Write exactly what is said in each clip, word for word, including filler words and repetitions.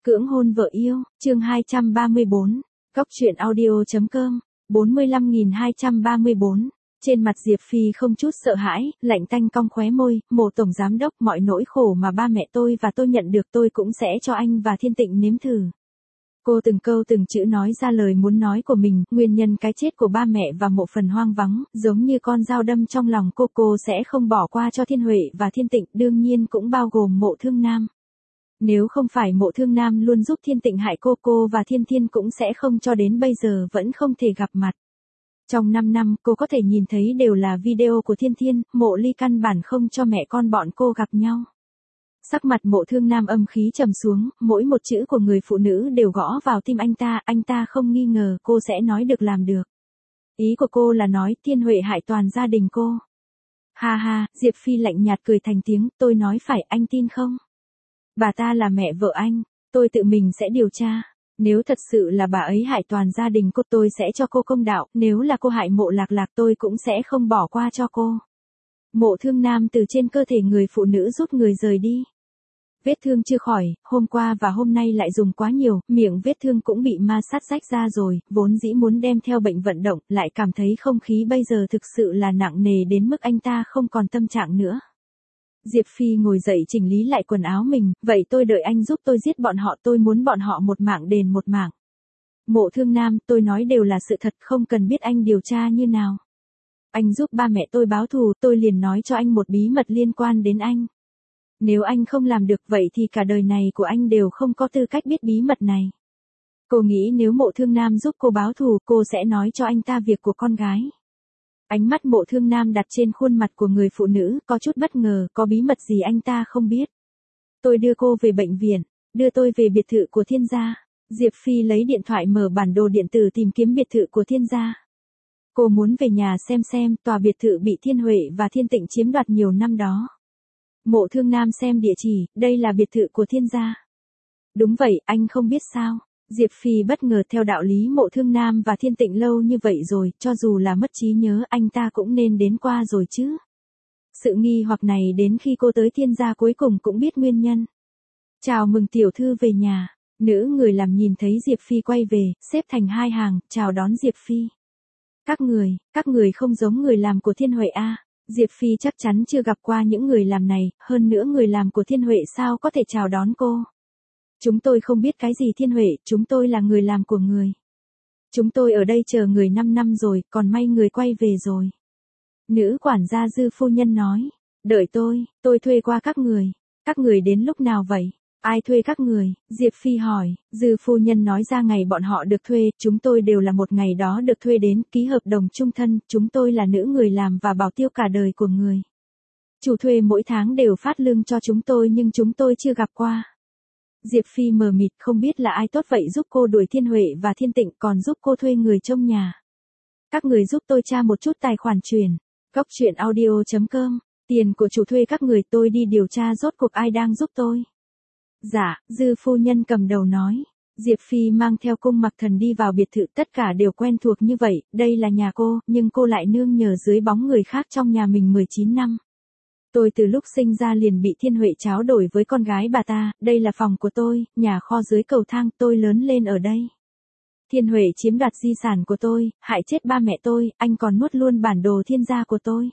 Cưỡng hôn vợ yêu, chương hai trăm ba mươi bốn, Góc truyện audio.com, bốn mươi lăm nghìn hai trăm ba mươi bốn. Trên mặt Diệp Phi không chút sợ hãi, lạnh tanh cong khóe môi, Mộ tổng giám đốc, mọi nỗi khổ mà ba mẹ tôi và tôi nhận được tôi cũng sẽ cho anh và Thiên Tịnh nếm thử. Cô từng câu từng chữ nói ra lời muốn nói của mình, nguyên nhân cái chết của ba mẹ và Mộ phần hoang vắng, giống như con dao đâm trong lòng cô, cô sẽ không bỏ qua cho Thiên Huệ và Thiên Tịnh, đương nhiên cũng bao gồm Mộ Thương Nam. Nếu không phải Mộ Thương Nam luôn giúp Thiên Tịnh hại cô, cô và Thiên Thiên cũng sẽ không cho đến bây giờ vẫn không thể gặp mặt. Trong năm năm, cô có thể nhìn thấy đều là video của Thiên Thiên, Mộ Ly căn bản không cho mẹ con bọn cô gặp nhau. Sắc mặt Mộ Thương Nam âm khí trầm xuống, mỗi một chữ của người phụ nữ đều gõ vào tim anh ta, anh ta không nghi ngờ cô sẽ nói được làm được. Ý của cô là nói Thiên Huệ hại toàn gia đình cô. Ha ha, Diệp Phi lạnh nhạt cười thành tiếng, tôi nói phải, anh tin không? Bà ta là mẹ vợ anh, tôi tự mình sẽ điều tra. Nếu thật sự là bà ấy hại toàn gia đình cô, tôi sẽ cho cô công đạo, nếu là cô hại Mộ Lạc Lạc tôi cũng sẽ không bỏ qua cho cô. Mộ Thương Nam từ trên cơ thể người phụ nữ rút người rời đi. Vết thương chưa khỏi, hôm qua và hôm nay lại dùng quá nhiều, miệng vết thương cũng bị ma sát rách ra rồi, vốn dĩ muốn đem theo bệnh vận động, lại cảm thấy không khí bây giờ thực sự là nặng nề đến mức anh ta không còn tâm trạng nữa. Diệp Phi ngồi dậy chỉnh lý lại quần áo mình, vậy tôi đợi anh giúp tôi giết bọn họ, tôi muốn bọn họ một mạng đền một mạng. Mộ Thương Nam, tôi nói đều là sự thật, không cần biết anh điều tra như nào. Anh giúp ba mẹ tôi báo thù, tôi liền nói cho anh một bí mật liên quan đến anh. Nếu anh không làm được vậy thì cả đời này của anh đều không có tư cách biết bí mật này. Cô nghĩ nếu Mộ Thương Nam giúp cô báo thù, cô sẽ nói cho anh ta việc của con gái. Ánh mắt Mộ Thương Nam đặt trên khuôn mặt của người phụ nữ, có chút bất ngờ, có bí mật gì anh ta không biết. Tôi đưa cô về bệnh viện, đưa tôi về biệt thự của Thiên gia. Diệp Phi lấy điện thoại mở bản đồ điện tử tìm kiếm biệt thự của Thiên gia. Cô muốn về nhà xem xem, tòa biệt thự bị Thiên Huệ và Thiên Tịnh chiếm đoạt nhiều năm đó. Mộ Thương Nam xem địa chỉ, đây là biệt thự của Thiên gia. Đúng vậy, anh không biết sao? Diệp Phi bất ngờ, theo đạo lý Mộ Thương Nam và Thiên Tịnh lâu như vậy rồi, cho dù là mất trí nhớ anh ta cũng nên đến qua rồi chứ. Sự nghi hoặc này đến khi cô tới Thiên gia cuối cùng cũng biết nguyên nhân. Chào mừng tiểu thư về nhà. Nữ người làm nhìn thấy Diệp Phi quay về, xếp thành hai hàng, chào đón Diệp Phi. Các người, các người không giống người làm của Thiên Huệ a. Diệp Phi chắc chắn chưa gặp qua những người làm này, hơn nữa người làm của Thiên Huệ sao có thể chào đón cô. Chúng tôi không biết cái gì Thiên Huệ, chúng tôi là người làm của người. Chúng tôi ở đây chờ người năm năm rồi, còn may người quay về rồi. Nữ quản gia Dư phu nhân nói, đợi tôi, tôi thuê qua các người. Các người đến lúc nào vậy? Ai thuê các người? Diệp Phi hỏi. Dư phu nhân nói ra ngày bọn họ được thuê, chúng tôi đều là một ngày đó được thuê đến, ký hợp đồng chung thân, chúng tôi là nữ người làm và bảo tiêu cả đời của người. Chủ thuê mỗi tháng đều phát lương cho chúng tôi nhưng chúng tôi chưa gặp qua. Diệp Phi mờ mịt, không biết là ai tốt vậy giúp cô đuổi Thiên Huệ và Thiên Tịnh, còn giúp cô thuê người trông nhà. Các người giúp tôi tra một chút tài khoản chuyển. Góc truyện audio.com, tiền của chủ thuê các người, tôi đi điều tra rốt cuộc ai đang giúp tôi. Dạ, Dư phu nhân cầm đầu nói. Diệp Phi mang theo cung mặc thần đi vào biệt thự, tất cả đều quen thuộc như vậy, đây là nhà cô, nhưng cô lại nương nhờ dưới bóng người khác trong nhà mình mười chín năm. Tôi từ lúc sinh ra liền bị Thiên Huệ tráo đổi với con gái bà ta, đây là phòng của tôi, nhà kho dưới cầu thang, tôi lớn lên ở đây. Thiên Huệ chiếm đoạt di sản của tôi, hại chết ba mẹ tôi, anh còn nuốt luôn bản đồ Thiên gia của tôi.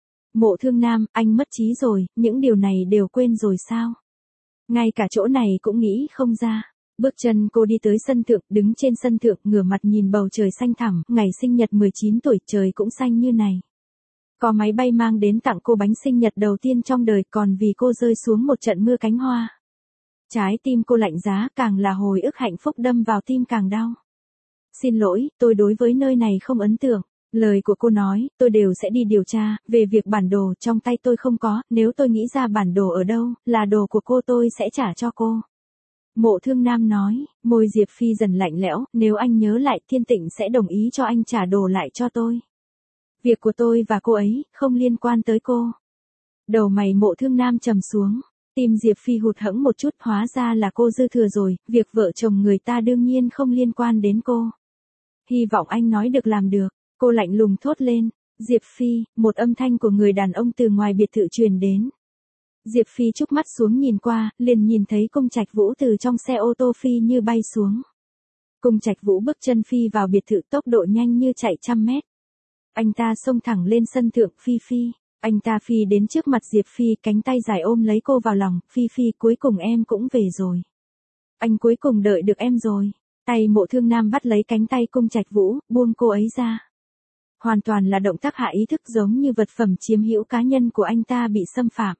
Mộ Thương Nam, anh mất trí rồi, những điều này đều quên rồi sao? Ngay cả chỗ này cũng nghĩ không ra. Bước chân cô đi tới sân thượng, đứng trên sân thượng, ngửa mặt nhìn bầu trời xanh thẳm, ngày sinh nhật mười chín tuổi, trời cũng xanh như này. Có máy bay mang đến tặng cô bánh sinh nhật đầu tiên trong đời, còn vì cô rơi xuống một trận mưa cánh hoa. Trái tim cô lạnh giá, càng là hồi ức hạnh phúc đâm vào tim càng đau. Xin lỗi, tôi đối với nơi này không ấn tượng. Lời của cô nói, tôi đều sẽ đi điều tra, về việc bản đồ trong tay tôi không có, nếu tôi nghĩ ra bản đồ ở đâu, là đồ của cô tôi sẽ trả cho cô. Mộ Thương Nam nói, môi Diệp Phi dần lạnh lẽo, nếu anh nhớ lại Thiên Tịnh sẽ đồng ý cho anh trả đồ lại cho tôi. Việc của tôi và cô ấy, không liên quan tới cô. Đầu mày Mộ Thương Nam trầm xuống, tim Diệp Phi hụt hẫng một chút, hóa ra là cô dư thừa rồi, việc vợ chồng người ta đương nhiên không liên quan đến cô. Hy vọng anh nói được làm được. Cô lạnh lùng thốt lên. Diệp Phi, một âm thanh của người đàn ông từ ngoài biệt thự truyền đến. Diệp Phi chúc mắt xuống nhìn qua, liền nhìn thấy Cung Trạch Vũ từ trong xe ô tô phi như bay xuống. Cung Trạch Vũ bước chân phi vào biệt thự tốc độ nhanh như chạy trăm mét. Anh ta xông thẳng lên sân thượng Phi Phi. Anh ta phi đến trước mặt Diệp Phi, cánh tay dài ôm lấy cô vào lòng. Phi Phi, cuối cùng em cũng về rồi. Anh cuối cùng đợi được em rồi. Tay Mộ Thương Nam bắt lấy cánh tay Cung Trạch Vũ, buông cô ấy ra. Hoàn toàn là động tác hạ ý thức, giống như vật phẩm chiếm hữu cá nhân của anh ta bị xâm phạm.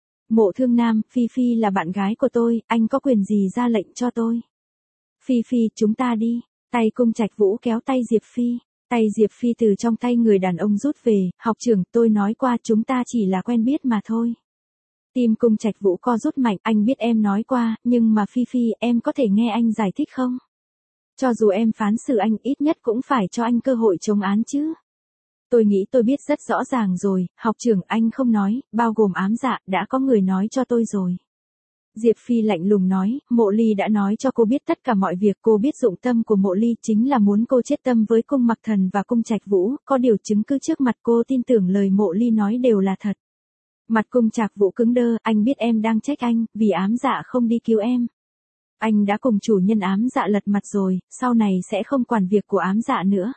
Mộ Thương Nam, Phi Phi là bạn gái của tôi, anh có quyền gì ra lệnh cho tôi? Phi Phi, chúng ta đi. Tay Cung Trạch Vũ kéo tay Diệp Phi. Tay Diệp Phi từ trong tay người đàn ông rút về. Học trưởng, tôi nói qua chúng ta chỉ là quen biết mà thôi. Tim Cung Trạch Vũ co rút mạnh, anh biết em nói qua, nhưng mà Phi Phi, em có thể nghe anh giải thích không? Cho dù em phán xử anh, ít nhất cũng phải cho anh cơ hội chống án chứ. Tôi nghĩ tôi biết rất rõ ràng rồi, học trưởng, anh không nói, bao gồm ám dạ, đã có người nói cho tôi rồi. Diệp Phi lạnh lùng nói, Mộ Ly đã nói cho cô biết tất cả mọi việc, cô biết dụng tâm của Mộ Ly chính là muốn cô chết tâm với Cung Mặc Thần và Cung Trạch Vũ, có điều chứng cứ trước mặt cô tin tưởng lời Mộ Ly nói đều là thật. Mặt Cung Trạch Vũ cứng đơ, anh biết em đang trách anh, vì ám dạ không đi cứu em. Anh đã cùng chủ nhân ám dạ lật mặt rồi, sau này sẽ không quản việc của ám dạ nữa.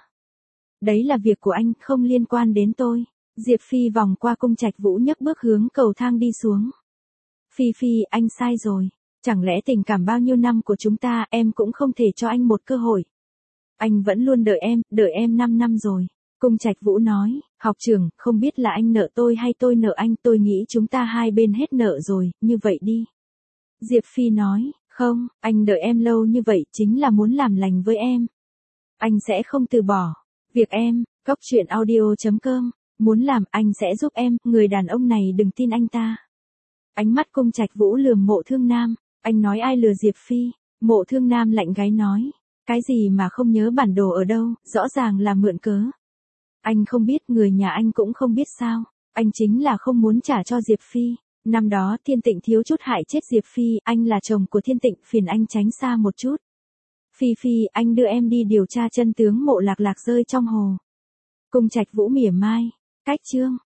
Đấy là việc của anh, không liên quan đến tôi. Diệp Phi vòng qua Cung Trạch Vũ nhấc bước hướng cầu thang đi xuống. Phi Phi, anh sai rồi. Chẳng lẽ tình cảm bao nhiêu năm của chúng ta, em cũng không thể cho anh một cơ hội. Anh vẫn luôn đợi em, đợi em năm năm rồi. Cung Trạch Vũ nói, học trưởng, không biết là anh nợ tôi hay tôi nợ anh, tôi nghĩ chúng ta hai bên hết nợ rồi, như vậy đi. Diệp Phi nói, không, anh đợi em lâu như vậy chính là muốn làm lành với em. Anh sẽ không từ bỏ. Việc em, Cóc Truyện Audio chấm com, muốn làm anh sẽ giúp em, người đàn ông này đừng tin anh ta. Ánh mắt Cung Trạch Vũ lườm Mộ Thương Nam, anh nói ai lừa Diệp Phi? Mộ Thương Nam lạnh gáy nói, cái gì mà không nhớ bản đồ ở đâu, rõ ràng là mượn cớ. Anh không biết, người nhà anh cũng không biết sao, anh chính là không muốn trả cho Diệp Phi. Năm đó Thiên Tịnh thiếu chút hại chết Diệp Phi, anh là chồng của Thiên Tịnh, phiền anh tránh xa một chút. Phi Phi, anh đưa em đi điều tra chân tướng Mộ Lạc Lạc rơi trong hồ. Cung Trạch Vũ mỉa mai, cách chương.